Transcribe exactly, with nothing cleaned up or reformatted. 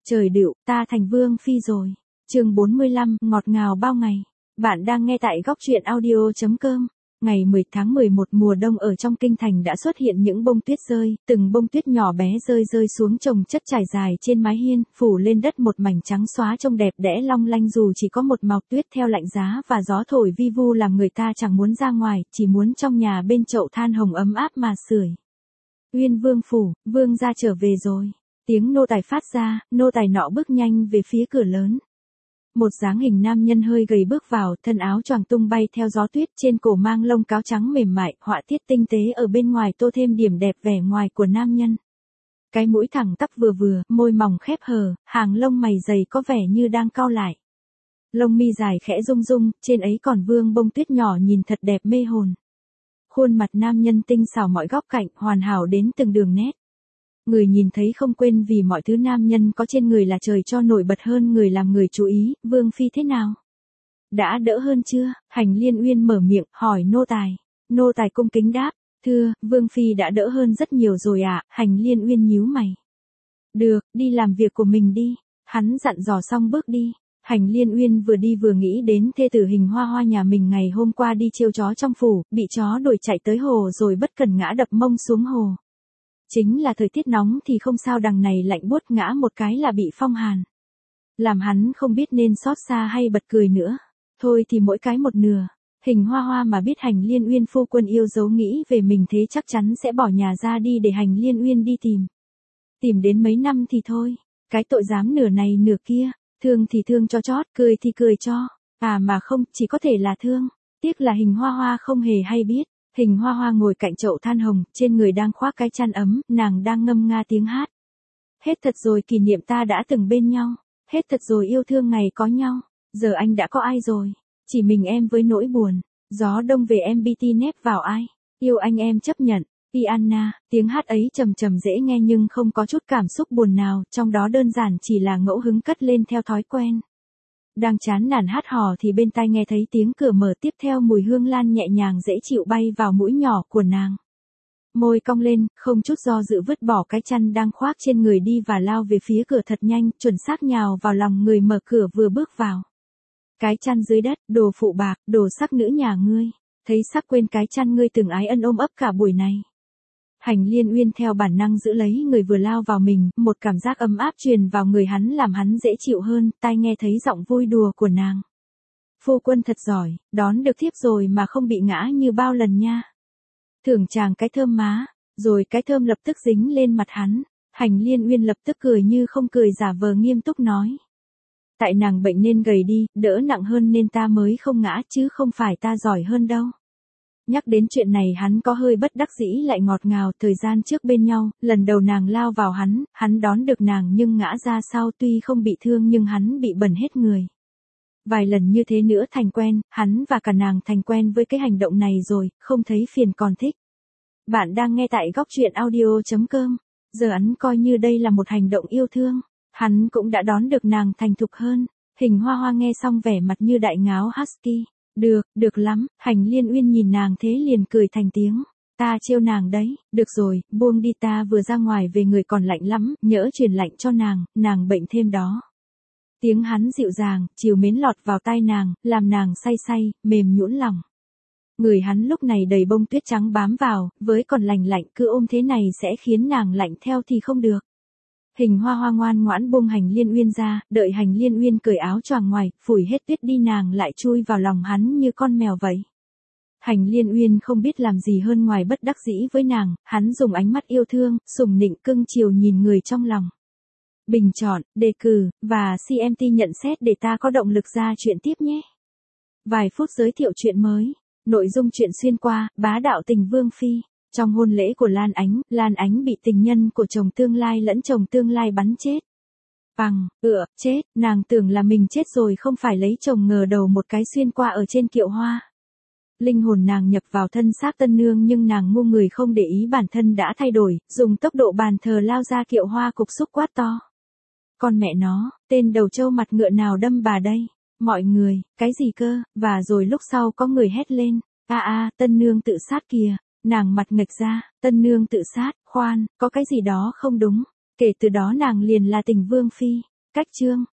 Trời đựu, ta thành vương phi rồi. Chương bốn mươi lăm, ngọt ngào bao ngày. Bạn đang nghe tại góc truyện audio chấm com. Ngày mười tháng mười một mùa đông ở trong kinh thành đã xuất hiện những bông tuyết rơi, từng bông tuyết nhỏ bé rơi rơi xuống chồng chất trải dài trên mái hiên, phủ lên đất một mảnh trắng xóa trông đẹp đẽ long lanh dù chỉ có một màu tuyết theo lạnh giá và gió thổi vi vu làm người ta chẳng muốn ra ngoài, chỉ muốn trong nhà bên chậu than hồng ấm áp mà sưởi. Uyên vương phủ, vương gia trở về rồi. Tiếng nô tài phát ra, nô tài nọ bước nhanh về phía cửa lớn. Một dáng hình nam nhân hơi gầy bước vào, thân áo choàng tung bay theo gió tuyết, trên cổ mang lông cáo trắng mềm mại, họa tiết tinh tế ở bên ngoài tô thêm điểm đẹp vẻ ngoài của nam nhân. Cái mũi thẳng tắp vừa vừa, môi mỏng khép hờ, hàng lông mày dày có vẻ như đang cau lại. Lông mi dài khẽ rung rung, trên ấy còn vương bông tuyết nhỏ nhìn thật đẹp mê hồn. Khuôn mặt nam nhân tinh xảo mọi góc cạnh, hoàn hảo đến từng đường nét. Người nhìn thấy không quên vì mọi thứ nam nhân có trên người là trời cho nổi bật hơn người làm người chú ý, vương phi thế nào? Đã đỡ hơn chưa? Hành Liên Uyên mở miệng, hỏi nô tài. Nô tài cung kính đáp, thưa, vương phi đã đỡ hơn rất nhiều rồi ạ. Hành Liên Uyên nhíu mày. Được, đi làm việc của mình đi. Hắn dặn dò xong bước đi. Hành Liên Uyên vừa đi vừa nghĩ đến thê tử Hình Hoa Hoa nhà mình ngày hôm qua đi trêu chó trong phủ, bị chó đuổi chạy tới hồ rồi bất cần ngã đập mông xuống hồ. Chính là thời tiết nóng thì không sao, đằng này lạnh buốt ngã một cái là bị phong hàn. Làm hắn không biết nên xót xa hay bật cười nữa. Thôi thì mỗi cái một nửa. Hình Hoa Hoa mà biết Hành Liên Uyên phu quân yêu dấu nghĩ về mình thế chắc chắn sẽ bỏ nhà ra đi để Hành Liên Uyên đi tìm. Tìm đến mấy năm thì thôi. Cái tội dám nửa này nửa kia. Thương thì thương cho chót, cười thì cười cho. À mà không, chỉ có thể là thương. Tiếc là Hình Hoa Hoa không hề hay biết. Hình Hoa Hoa ngồi cạnh chậu than hồng, trên người đang khoác cái chăn ấm, nàng đang ngâm nga tiếng hát. Hết thật rồi kỷ niệm ta đã từng bên nhau, hết thật rồi yêu thương ngày có nhau, giờ anh đã có ai rồi, chỉ mình em với nỗi buồn, gió đông về em bi ti nép vào ai, yêu anh em chấp nhận, Pianna, tiếng hát ấy trầm trầm dễ nghe nhưng không có chút cảm xúc buồn nào, trong đó đơn giản chỉ là ngẫu hứng cất lên theo thói quen. Đang chán nản hát hò thì bên tai nghe thấy tiếng cửa mở, tiếp theo mùi hương lan nhẹ nhàng dễ chịu bay vào mũi nhỏ của nàng. Môi cong lên, không chút do dự vứt bỏ cái chăn đang khoác trên người đi và lao về phía cửa thật nhanh, chuẩn xác nhào vào lòng người mở cửa vừa bước vào. Cái chăn dưới đất, đồ phụ bạc, đồ sắc nữ nhà ngươi, thấy sắc quên cái chăn ngươi từng ái ân ôm ấp cả buổi này. Hành Liên Uyên theo bản năng giữ lấy người vừa lao vào mình, một cảm giác ấm áp truyền vào người hắn làm hắn dễ chịu hơn, tai nghe thấy giọng vui đùa của nàng. Phu quân thật giỏi, đón được thiếp rồi mà không bị ngã như bao lần nha. Thưởng chàng cái thơm má, rồi cái thơm lập tức dính lên mặt hắn. Hành Liên Uyên lập tức cười như không cười giả vờ nghiêm túc nói. Tại nàng bệnh nên gầy đi, đỡ nặng hơn nên ta mới không ngã chứ không phải ta giỏi hơn đâu. Nhắc đến chuyện này hắn có hơi bất đắc dĩ lại ngọt ngào, thời gian trước bên nhau, lần đầu nàng lao vào hắn, hắn đón được nàng nhưng ngã ra sau, tuy không bị thương nhưng hắn bị bẩn hết người. Vài lần như thế nữa thành quen, hắn và cả nàng thành quen với cái hành động này rồi, không thấy phiền còn thích. Bạn đang nghe tại góc truyện audio chấm com, giờ hắn coi như đây là một hành động yêu thương, hắn cũng đã đón được nàng thành thục hơn. Hình Hoa Hoa nghe xong vẻ mặt như đại ngáo husky. Được, được lắm, Hành Liên Uyên nhìn nàng thế liền cười thành tiếng. Ta trêu nàng đấy, được rồi, buông đi, ta vừa ra ngoài về người còn lạnh lắm, nhỡ truyền lạnh cho nàng, nàng bệnh thêm đó. Tiếng hắn dịu dàng, chiều mến lọt vào tai nàng, làm nàng say say, mềm nhũn lòng. Người hắn lúc này đầy bông tuyết trắng bám vào, với còn lành lạnh, cứ ôm thế này sẽ khiến nàng lạnh theo thì không được. Hình Hoa Hoa ngoan ngoãn buông Hành Liên Uyên ra, đợi Hành Liên Uyên cởi áo choàng ngoài, phủi hết tuyết đi, nàng lại chui vào lòng hắn như con mèo vậy. Hành Liên Uyên không biết làm gì hơn ngoài bất đắc dĩ với nàng, hắn dùng ánh mắt yêu thương, sủng nịnh cưng chiều nhìn người trong lòng. Bình chọn, đề cử, và xê em tê nhận xét để ta có động lực ra chuyện tiếp nhé. Vài phút giới thiệu chuyện mới, nội dung chuyện xuyên qua, bá đạo tình vương phi. Trong hôn lễ của Lan Ánh, Lan Ánh bị tình nhân của chồng tương lai lẫn chồng tương lai bắn chết. Bằng, ựa, chết, nàng tưởng là mình chết rồi không phải lấy chồng, ngờ đầu một cái xuyên qua ở trên kiệu hoa. Linh hồn nàng nhập vào thân xác tân nương nhưng nàng ngu người không để ý bản thân đã thay đổi, dùng tốc độ bàn thờ lao ra kiệu hoa cục xúc quát to. Con mẹ nó, tên đầu trâu mặt ngựa nào đâm bà đây? Mọi người, cái gì cơ? Và rồi lúc sau có người hét lên, a a, tân nương tự sát kìa. Nàng mặt nghệch ra, tân nương tự sát, khoan, có cái gì đó không đúng. Kể từ đó nàng liền là tình vương phi. Cách chương